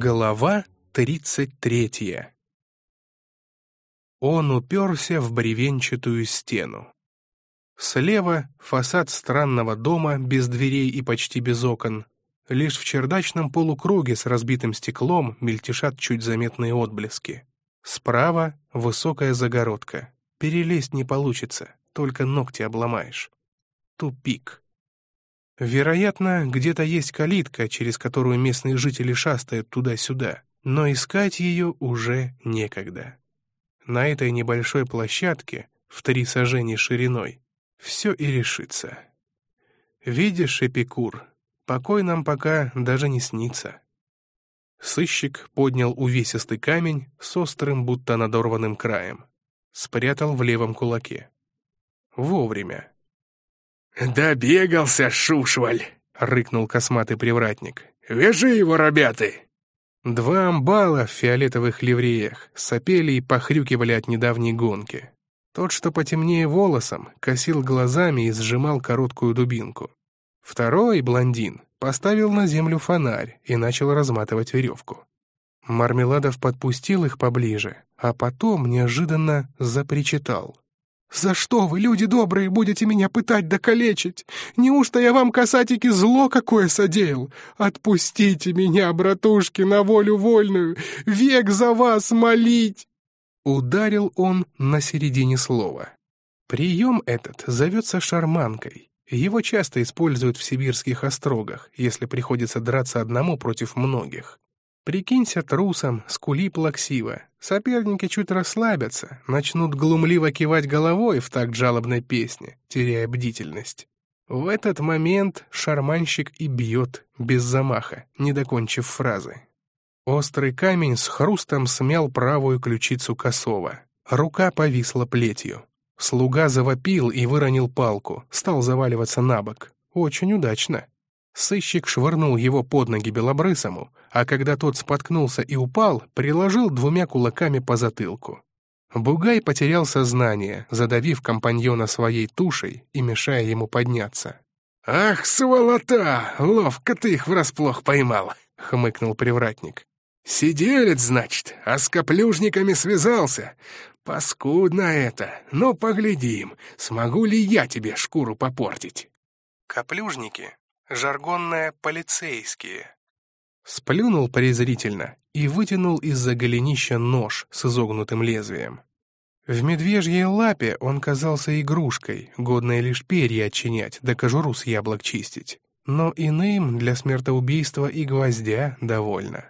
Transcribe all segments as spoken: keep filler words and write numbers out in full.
Глава тридцать третья. Он уперся в бревенчатую стену. Слева фасад странного дома без дверей и почти без окон. Лишь в чердачном полукруге с разбитым стеклом мельтешат чуть заметные отблески. Справа высокая загородка. Перелезть не получится, только ногти обломаешь. Тупик. Вероятно, где-то есть калитка, через которую местные жители шастают туда-сюда, но искать ее уже некогда. На этой небольшой площадке, в три сажени шириной, все и решится. Видишь, Эпикур, покой нам пока даже не снится. Сыщик поднял увесистый камень с острым, будто надорванным краем. Спрятал в левом кулаке. Вовремя. «Добегался, шушваль!» — рыкнул косматый привратник. «Вяжи его, ребята!» Два амбала в фиолетовых ливреях сопели и похрюкивали от недавней гонки. Тот, что потемнее волосом, косил глазами и сжимал короткую дубинку. Второй, блондин, поставил на землю фонарь и начал разматывать веревку. Мармеладов подпустил их поближе, а потом неожиданно запричитал. «За что вы, люди добрые, будете меня пытать да калечить? Неужто я вам, касатики, зло какое содеял? Отпустите меня, братушки, на волю вольную, век за вас молить!» Ударил он на середине слова. Прием этот зовется шарманкой. Его часто используют в сибирских острогах, если приходится драться одному против многих. Прикинься трусом, скули плаксиво. Соперники чуть расслабятся, начнут глумливо кивать головой в такт жалобной песни, теряя бдительность. В этот момент шарманщик и бьет, без замаха, не докончив фразы. Острый камень с хрустом смял правую ключицу косого. Рука повисла плетью. Слуга завопил и выронил палку, стал заваливаться на бок. Очень удачно. Сыщик швырнул его под ноги белобрысому, а когда тот споткнулся и упал, приложил двумя кулаками по затылку. Бугай потерял сознание, задавив компаньона своей тушей и мешая ему подняться. «Ах, сволота! Ловко ты их врасплох поймал!» — хмыкнул привратник. «Сиделец, значит, а с каплюжниками связался. Паскудно это. Ну, поглядим, смогу ли я тебе шкуру попортить». Каплюжники — жаргонное «полицейские». Сплюнул презрительно и вытянул из-за голенища нож с изогнутым лезвием. В медвежьей лапе он казался игрушкой, годной лишь перья отчинять да кожуру с яблок чистить. Но иным для смертоубийства и гвоздя довольно.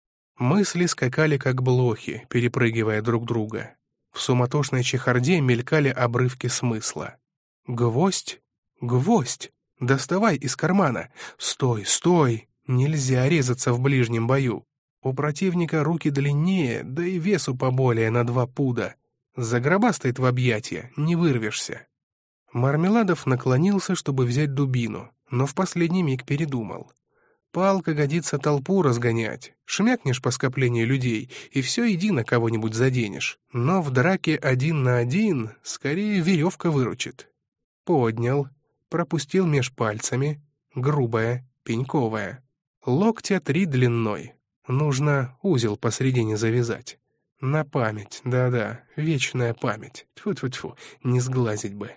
Мысли скакали как блохи, перепрыгивая друг друга. В суматошной чехарде мелькали обрывки смысла. «Гвоздь? Гвоздь! Доставай из кармана! Стой, стой! Нельзя резаться в ближнем бою! У противника руки длиннее, да и весу поболее на два пуда. Загробастает в объятия, не вырвешься». Мармеладов наклонился, чтобы взять дубину, но в последний миг передумал. Палка годится толпу разгонять, шмякнешь по скоплению людей, и все едино кого-нибудь заденешь. Но в драке один на один скорее веревка выручит. Поднял, пропустил меж пальцами, грубая, пеньковая. Локтя три длиной. Нужно узел посредине завязать. На память, да-да, вечная память. Тьфу-тьфу-тьфу, не сглазить бы.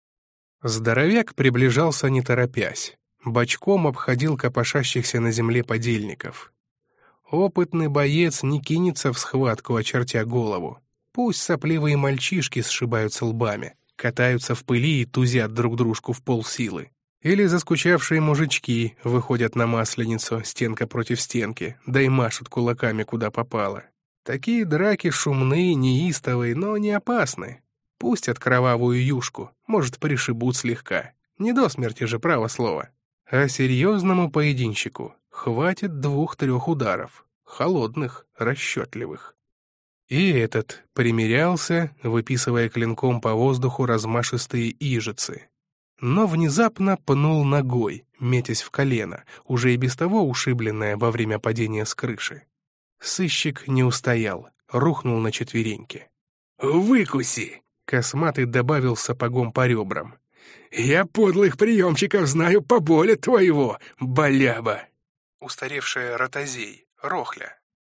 Здоровяк приближался не торопясь. Бочком обходил копошащихся на земле подельников. Опытный боец не кинется в схватку, очертя голову. Пусть сопливые мальчишки сшибаются лбами, катаются в пыли и тузят друг дружку в полсилы. Или заскучавшие мужички выходят на Масленицу, стенка против стенки, да и машут кулаками куда попало. Такие драки шумные, неистовые, но не опасны. Пустят кровавую юшку, может, пришибут слегка. Не до смерти же, право слово. А серьезному поединщику хватит двух-трех ударов, холодных, расчетливых. И этот примерялся, выписывая клинком по воздуху размашистые ижицы. Но внезапно пнул ногой, метясь в колено, уже и без того ушибленное во время падения с крыши. Сыщик не устоял, рухнул на четвереньки. «Выкуси!» — косматый добавил сапогом по ребрам. «Я подлых приемчиков знаю поболе твоего, баляба!» Устаревшая ротозей, рохля,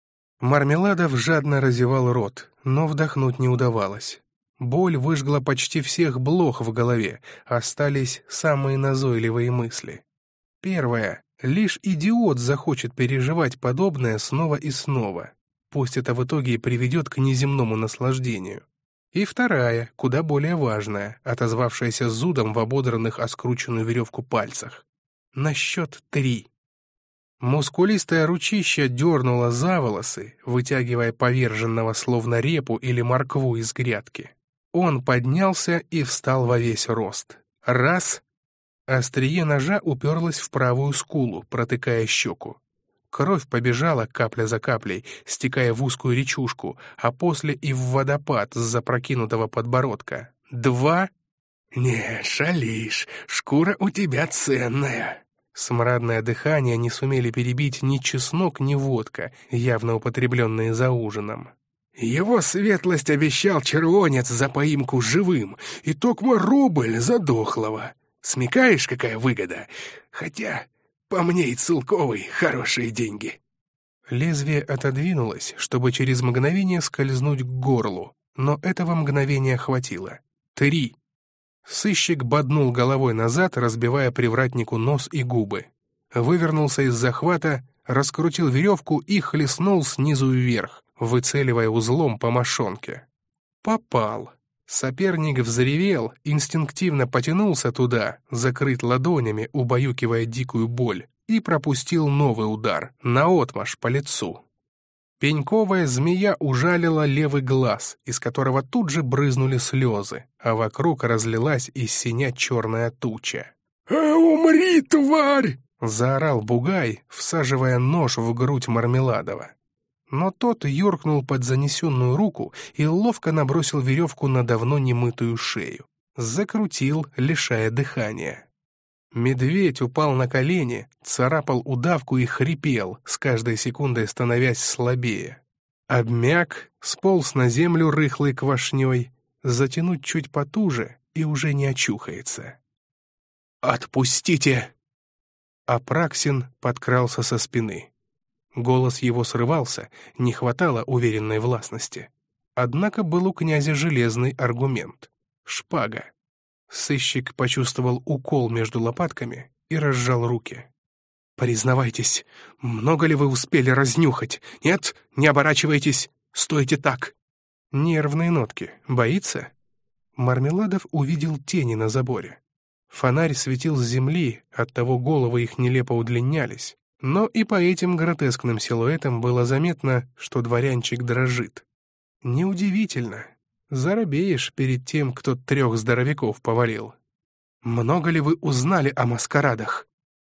Мармеладов жадно разевал рот, но вдохнуть не удавалось. Боль выжгла почти всех блох в голове, остались самые назойливые мысли. Первое. Лишь идиот захочет переживать подобное снова и снова. Пусть это в итоге и приведет к неземному наслаждению. И вторая, куда более важная, отозвавшаяся зудом в ободранных о скрученную веревку пальцах. На счет три. Мускулистое ручище дернуло за волосы, вытягивая поверженного словно репу или моркву из грядки. Он поднялся и встал во весь рост. Раз. Острие ножа уперлось в правую скулу, протыкая щеку. Кровь побежала капля за каплей, стекая в узкую речушку, а после и в водопад с запрокинутого подбородка. Два. «Не, шалишь, шкура у тебя ценная». Смрадное дыхание не сумели перебить ни чеснок, ни водка, явно употребленные за ужином. «Его светлость обещал червонец за поимку живым, и токмо рубль за дохлого. Смекаешь, какая выгода? Хотя, по мне и Целковой хорошие деньги». Лезвие отодвинулось, чтобы через мгновение скользнуть к горлу, но этого мгновения хватило. Три. Сыщик боднул головой назад, разбивая привратнику нос и губы. Вывернулся из захвата, раскрутил веревку и хлестнул снизу вверх, выцеливая узлом по мошонке. Попал. Соперник взревел, инстинктивно потянулся туда, закрыть ладонями, убаюкивая дикую боль, и пропустил новый удар, наотмашь по лицу. Пеньковая змея ужалила левый глаз, из которого тут же брызнули слезы, а вокруг разлилась из синя черная туча. «А умри, тварь!» — заорал Бугай, всаживая нож в грудь Мармеладова. Но тот юркнул под занесенную руку и ловко набросил веревку на давно немытую шею. Закрутил, лишая дыхания. Медведь упал на колени, царапал удавку и хрипел, с каждой секундой становясь слабее. Обмяк, сполз на землю рыхлой квашней, затянуть чуть потуже и уже не очухается. «Отпустите!» Апраксин подкрался со спины. Голос его срывался, не хватало уверенной властности. Однако был у князя железный аргумент — шпага. Сыщик почувствовал укол между лопатками и разжал руки. «Признавайтесь, много ли вы успели разнюхать? Нет, не оборачивайтесь, стойте так!» Нервные нотки. Боится? Мармеладов увидел тени на заборе. Фонарь светил с земли, оттого головы их нелепо удлинялись. Но и по этим гротескным силуэтам было заметно, что дворянчик дрожит. Неудивительно. Заробеешь перед тем, кто трех здоровяков повалил. Много ли вы узнали о маскарадах?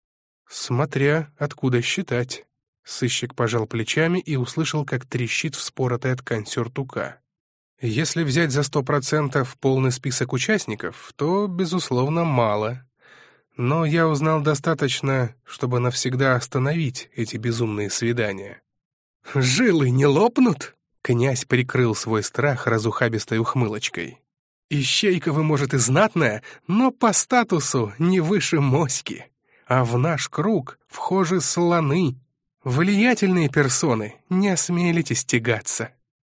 Смотря откуда считать. Сыщик пожал плечами и услышал, как трещит вспоротая ткань сюртука. Если взять за сто процентов полный список участников, то, безусловно, мало. Но я узнал достаточно, чтобы навсегда остановить эти безумные свидания. «Жилы не лопнут?» Князь прикрыл свой страх разухабистой ухмылочкой. «Ищейка вы, может, и знатная, но по статусу не выше моськи. А в наш круг вхожи слоны. Влиятельные персоны, не осмелитесь тягаться.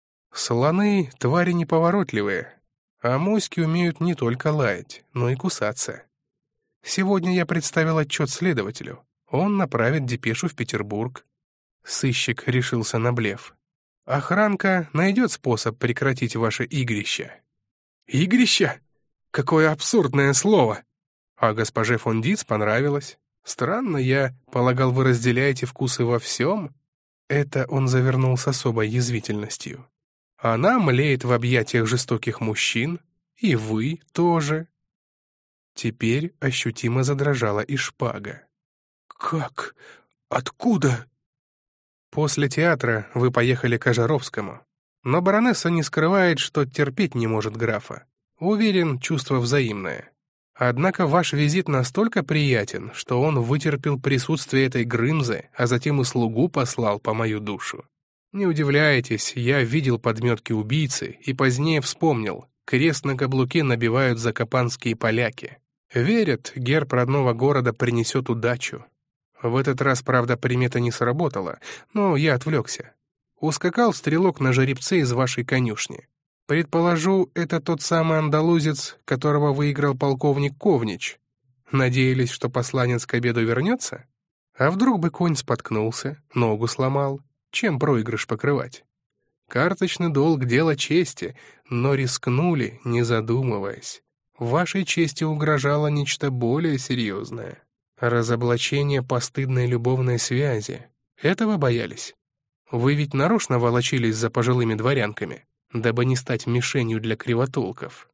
Слоны — твари неповоротливые, а моськи умеют не только лаять, но и кусаться. Сегодня я представил отчет следователю. Он направит депешу в Петербург». Сыщик решился на блеф. «Охранка найдет способ прекратить ваше игрище». «Игрище? Какое абсурдное слово!» А госпоже фон Диц понравилось. «Странно, я полагал, вы разделяете вкусы во всем?» Это он завернул с особой язвительностью. «Она млеет в объятиях жестоких мужчин, и вы тоже». Теперь ощутимо задрожала и шпага. «Как? Откуда?» «После театра вы поехали к Ожаровскому. Но баронесса не скрывает, что терпеть не может графа. Уверен, чувство взаимное. Однако ваш визит настолько приятен, что он вытерпел присутствие этой Грымзы, а затем и слугу послал по мою душу. Не удивляйтесь, я видел подметки убийцы и позднее вспомнил, крест на каблуке набивают закопанские поляки. Верят, герб родного города принесет удачу. В этот раз, правда, примета не сработала, но я отвлекся. Ускакал стрелок на жеребце из вашей конюшни. Предположу, это тот самый андалузец, которого выиграл полковник Ковнич. Надеялись, что посланец к обеду вернется? А вдруг бы конь споткнулся, ногу сломал? Чем проигрыш покрывать? Карточный долг — дело чести, но рискнули, не задумываясь. Вашей чести угрожало нечто более серьезное. Разоблачение постыдной любовной связи. Этого боялись? Вы ведь нарочно волочились за пожилыми дворянками, дабы не стать мишенью для кривотолков.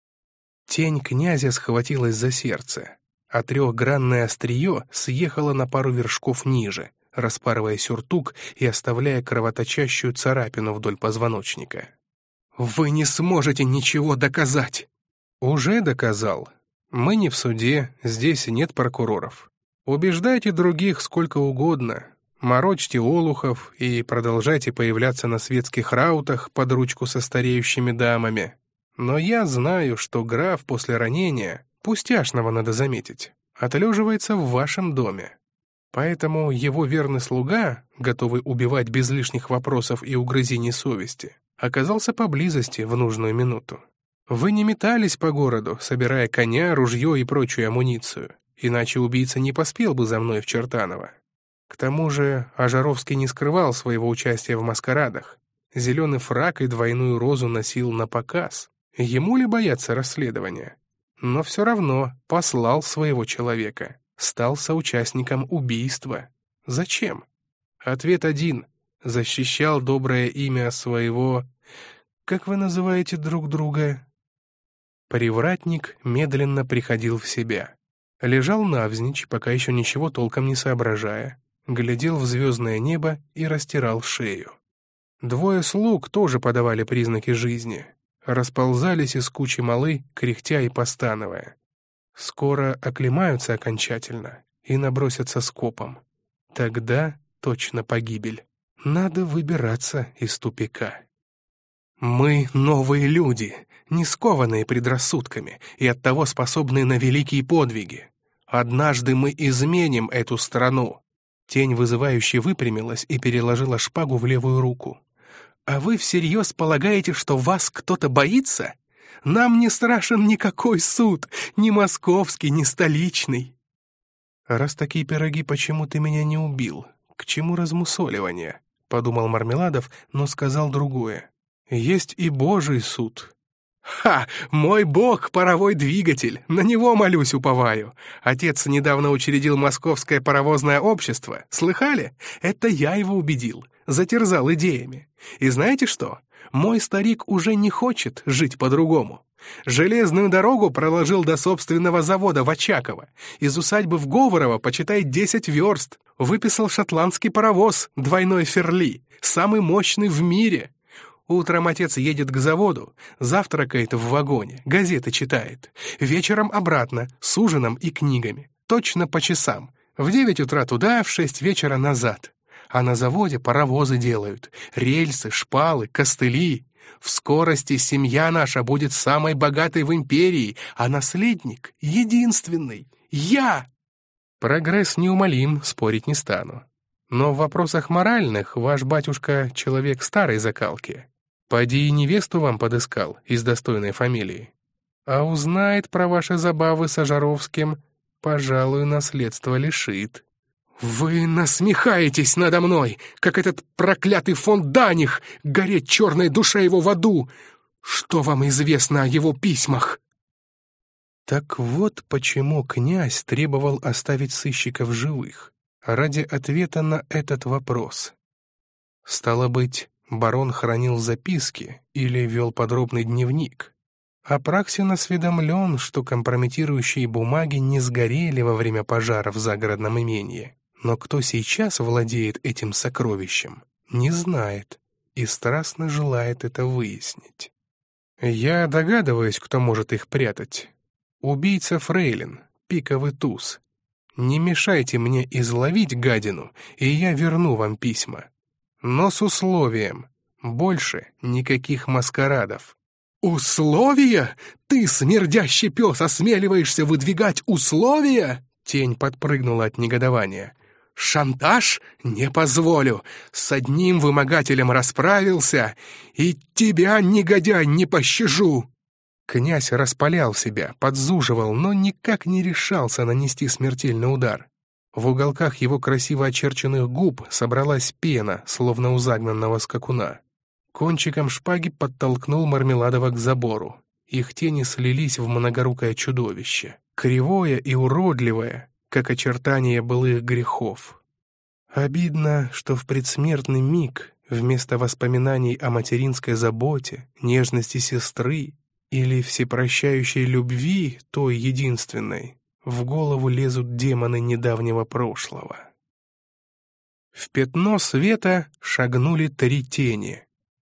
Тень князя схватилась за сердце, а трехгранное острие съехало на пару вершков ниже, распарывая сюртук и оставляя кровоточащую царапину вдоль позвоночника. «Вы не сможете ничего доказать!» «Уже доказал. Мы не в суде, здесь нет прокуроров. Убеждайте других сколько угодно, морочьте олухов и продолжайте появляться на светских раутах под ручку со стареющими дамами. Но я знаю, что граф после ранения, пустяшного надо заметить, отлеживается в вашем доме. Поэтому его верный слуга, готовый убивать без лишних вопросов и угрызений совести, оказался поблизости в нужную минуту. Вы не метались по городу, собирая коня, ружье и прочую амуницию, иначе убийца не поспел бы за мной в Чертаново. К тому же Ожаровский не скрывал своего участия в маскарадах. Зеленый фрак и двойную розу носил напоказ. Ему ли бояться расследования? Но все равно послал своего человека, стал соучастником убийства. Зачем? Ответ один. Защищал доброе имя своего... Как вы называете друг друга? Привратник медленно приходил в себя. Лежал навзничь, пока еще ничего толком не соображая, глядел в звездное небо и растирал шею. Двое слуг тоже подавали признаки жизни, расползались из кучи малы, кряхтя и постановая. Скоро оклемаются окончательно и набросятся скопом. Тогда точно погибель. Надо выбираться из тупика. Мы новые люди, не скованные предрассудками и оттого способные на великие подвиги. Однажды мы изменим эту страну. Тень вызывающе выпрямилась и переложила шпагу в левую руку. А вы всерьез полагаете, что вас кто-то боится? Нам не страшен никакой суд, ни московский, ни столичный. Раз такие пироги, почему ты меня не убил? К чему размусоливание? Подумал Мармеладов, но сказал другое. Есть и Божий суд. Ха! Мой бог — паровой двигатель, на него молюсь, уповаю. Отец недавно учредил Московское паровозное общество. Слыхали? Это я его убедил, затерзал идеями. И знаете что? Мой старик уже не хочет жить по-другому. Железную дорогу проложил до собственного завода в Очаково. Из усадьбы в Говорово, почитай, десять верст. Выписал шотландский паровоз, двойной Ферли, самый мощный в мире. Утром отец едет к заводу, завтракает в вагоне, газеты читает. Вечером обратно, с ужином и книгами. Точно по часам. В девять утра туда, в шесть вечера назад. А на заводе паровозы делают. Рельсы, шпалы, костыли. В скорости семья наша будет самой богатой в империи, а наследник — единственный. Я! Прогресс неумолим, спорить не стану. Но в вопросах моральных ваш батюшка — человек старой закалки. Поди и невесту вам подыскал из достойной фамилии. А узнает про ваши забавы с Ожаровским, пожалуй, наследство лишит. «Вы насмехаетесь надо мной, как этот проклятый фон Даних, гореть черной душе его в аду! Что вам известно о его письмах?» Так вот почему князь требовал оставить сыщиков живых, ради ответа на этот вопрос. Стало быть, барон хранил записки или вел подробный дневник. Апраксин осведомлен, что компрометирующие бумаги не сгорели во время пожара в загородном имении. Но кто сейчас владеет этим сокровищем, не знает и страстно желает это выяснить. Я догадываюсь, кто может их прятать. Убийца фрейлин, пиковый туз. Не мешайте мне изловить гадину, и я верну вам письма. Но с условием — больше никаких маскарадов. «Условия? Ты, смердящий пес, осмеливаешься выдвигать условия?» Тень подпрыгнула от негодования. Шантаж? Не позволю. С одним вымогателем расправился, и тебя, негодяй, не пощажу!» Князь распалял себя, подзуживал, но никак не решался нанести смертельный удар. В уголках его красиво очерченных губ собралась пена, словно у загнанного скакуна. Кончиком шпаги подтолкнул Мармеладова к забору. Их тени слились в многорукое чудовище, кривое и уродливое, как очертания былых грехов. Обидно, что в предсмертный миг вместо воспоминаний о материнской заботе, нежности сестры или всепрощающей любви, той единственной, в голову лезут демоны недавнего прошлого. В пятно света шагнули три тени.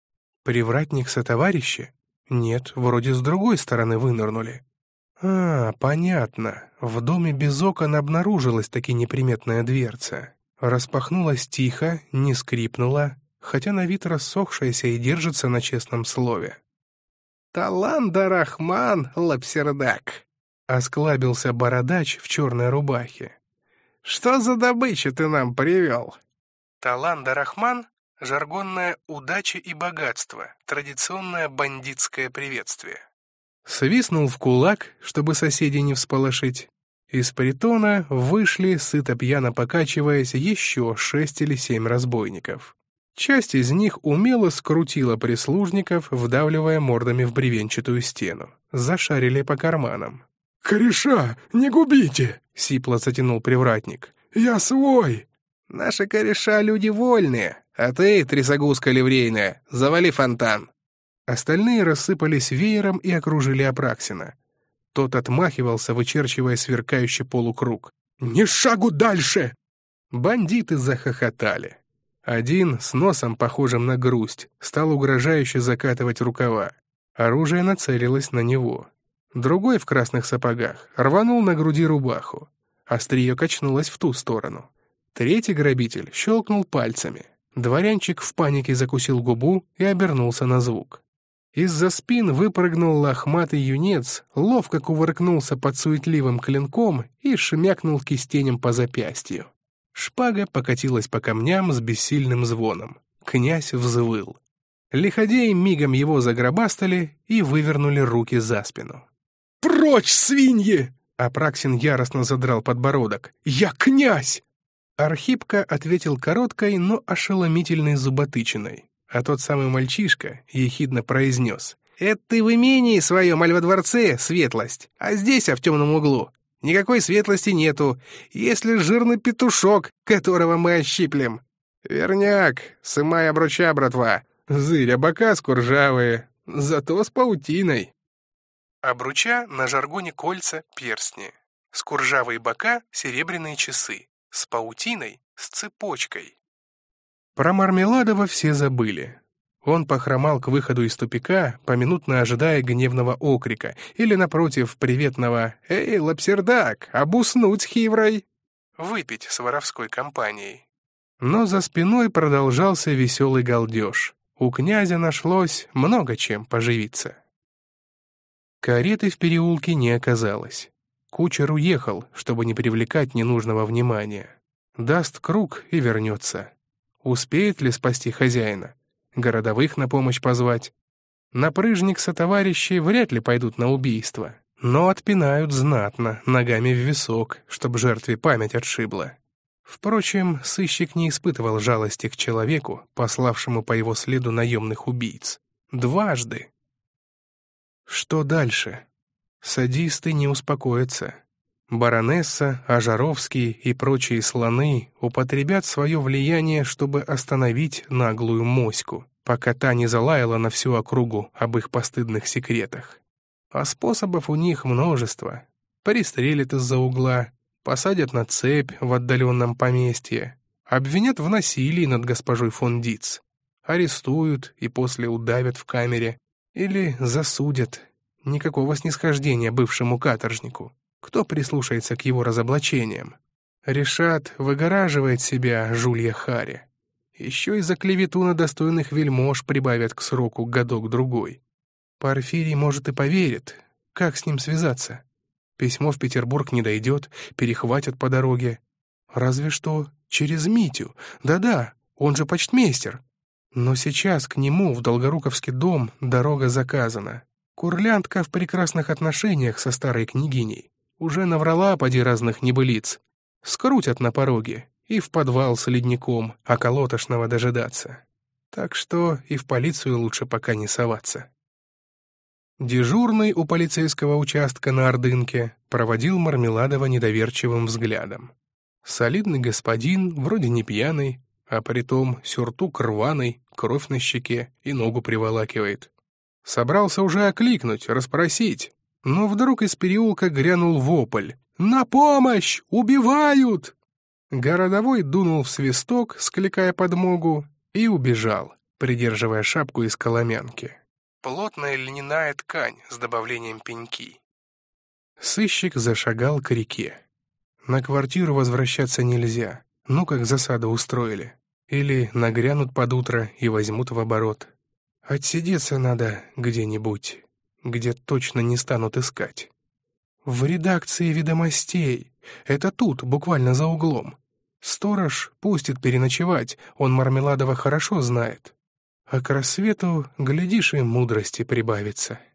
Привратник-сотоварищи? Нет, вроде с другой стороны вынырнули. А, понятно. В доме без окон обнаружилась таки неприметная дверца. Распахнулась тихо, не скрипнула, хотя на вид рассохшаяся и держится на честном слове. «Таланда Рахман, лапсердак!» — осклабился бородач в черной рубахе. «Что за добычу ты нам привел?» Таланда Рахман — жаргонное «удача и богатство», традиционное бандитское приветствие. Свистнул в кулак, чтобы соседей не всполошить. Из притона вышли, сыто-пьяно покачиваясь, еще шесть или семь разбойников. Часть из них умело скрутила прислужников, вдавливая мордами в бревенчатую стену. Зашарили по карманам. «Кореша, не губите!» — сипло затянул привратник. «Я свой!» «Наши кореша люди вольные, а ты, трясогузка ливрейная, завали фонтан!» Остальные рассыпались веером и окружили Апраксина. Тот отмахивался, вычерчивая сверкающий полукруг. «Ни шагу дальше!» Бандиты захохотали. Один, с носом похожим на грусть, стал угрожающе закатывать рукава. Оружие нацелилось на него. Другой в красных сапогах рванул на груди рубаху. Острие качнулось в ту сторону. Третий грабитель щелкнул пальцами. Дворянчик в панике закусил губу и обернулся на звук. Из-за спин выпрыгнул лохматый юнец, ловко кувыркнулся под суетливым клинком и шмякнул кистенем по запястью. Шпага покатилась по камням с бессильным звоном. Князь взвыл. Лиходеи мигом его загробастали и вывернули руки за спину. «Прочь, свиньи!» Апраксин яростно задрал подбородок. «Я князь!» Архипка ответил короткой, но ошеломительной зуботычиной, а тот самый мальчишка ехидно произнес: «Это ты в имении своем, аль во дворце, светлость, а здесь, а в темном углу. Никакой светлости нету, если жирный петушок, которого мы ощиплем. Верняк, сымай обруча, братва, зыря бока скуржавые, зато с паутиной». Обруча на жаргоне кольца, перстни. Скуржавые бока — серебряные часы. С паутиной, с цепочкой. Про Мармеладова все забыли. Он похромал к выходу из тупика, поминутно ожидая гневного окрика или, напротив, приветного «Эй, лапсердак, обуснуть с хиврой!» выпить с воровской компанией. Но за спиной продолжался веселый галдеж. У князя нашлось много чем поживиться. Кареты в переулке не оказалось. Кучер уехал, чтобы не привлекать ненужного внимания. Даст круг и вернется. Успеет ли спасти хозяина? Городовых на помощь позвать? Напрыжник сотоварищи вряд ли пойдут на убийство, но отпинают знатно, ногами в висок, чтоб жертве память отшибла. Впрочем, сыщик не испытывал жалости к человеку, пославшему по его следу наемных убийц. Дважды. Что дальше? Садисты не успокоятся. Баронесса, Ажаровский и прочие слоны употребят свое влияние, чтобы остановить наглую моську, пока та не залаяла на всю округу об их постыдных секретах. А способов у них множество. Пристрелят из-за угла, посадят на цепь в отдаленном поместье, обвинят в насилии над госпожой фон Диц, арестуют и после удавят в камере или засудят. Никакого снисхождения бывшему каторжнику. Кто прислушается к его разоблачениям? Решат, выгораживает себя жулья Харя. Еще и за клевету на достойных вельмож прибавят к сроку годок-другой. Порфирий, может, и поверит. Как с ним связаться? Письмо в Петербург не дойдет, перехватят по дороге. Разве что Через Митю. Да-да, он же почтмейстер. Но сейчас к нему в Долгоруковский дом дорога заказана. Курляндка в прекрасных отношениях со старой княгиней. Уже наврала поди разных небылиц. Скрутят на пороге и в подвал с ледником околотошного дожидаться. Так что и в полицию лучше пока не соваться. Дежурный у полицейского участка на Ордынке проводил Мармеладова недоверчивым взглядом. Солидный господин, вроде не пьяный, а притом сюртук рваный, кровь на щеке и ногу приволакивает. Собрался уже окликнуть, расспросить, но вдруг из переулка грянул вопль: «На помощь! Убивают!» Городовой дунул в свисток, скликая подмогу, и убежал, придерживая шапку из коломянки. Плотная льняная ткань с добавлением пеньки. Сыщик зашагал к реке. На квартиру возвращаться нельзя, ну как засаду устроили. Или нагрянут под утро и возьмут в оборот. Отсидеться надо где-нибудь, где точно не станут искать. В редакции «Ведомостей». Это тут, буквально за углом. Сторож пустит переночевать, он Мармеладова хорошо знает. А к рассвету, глядишь, и мудрости прибавится.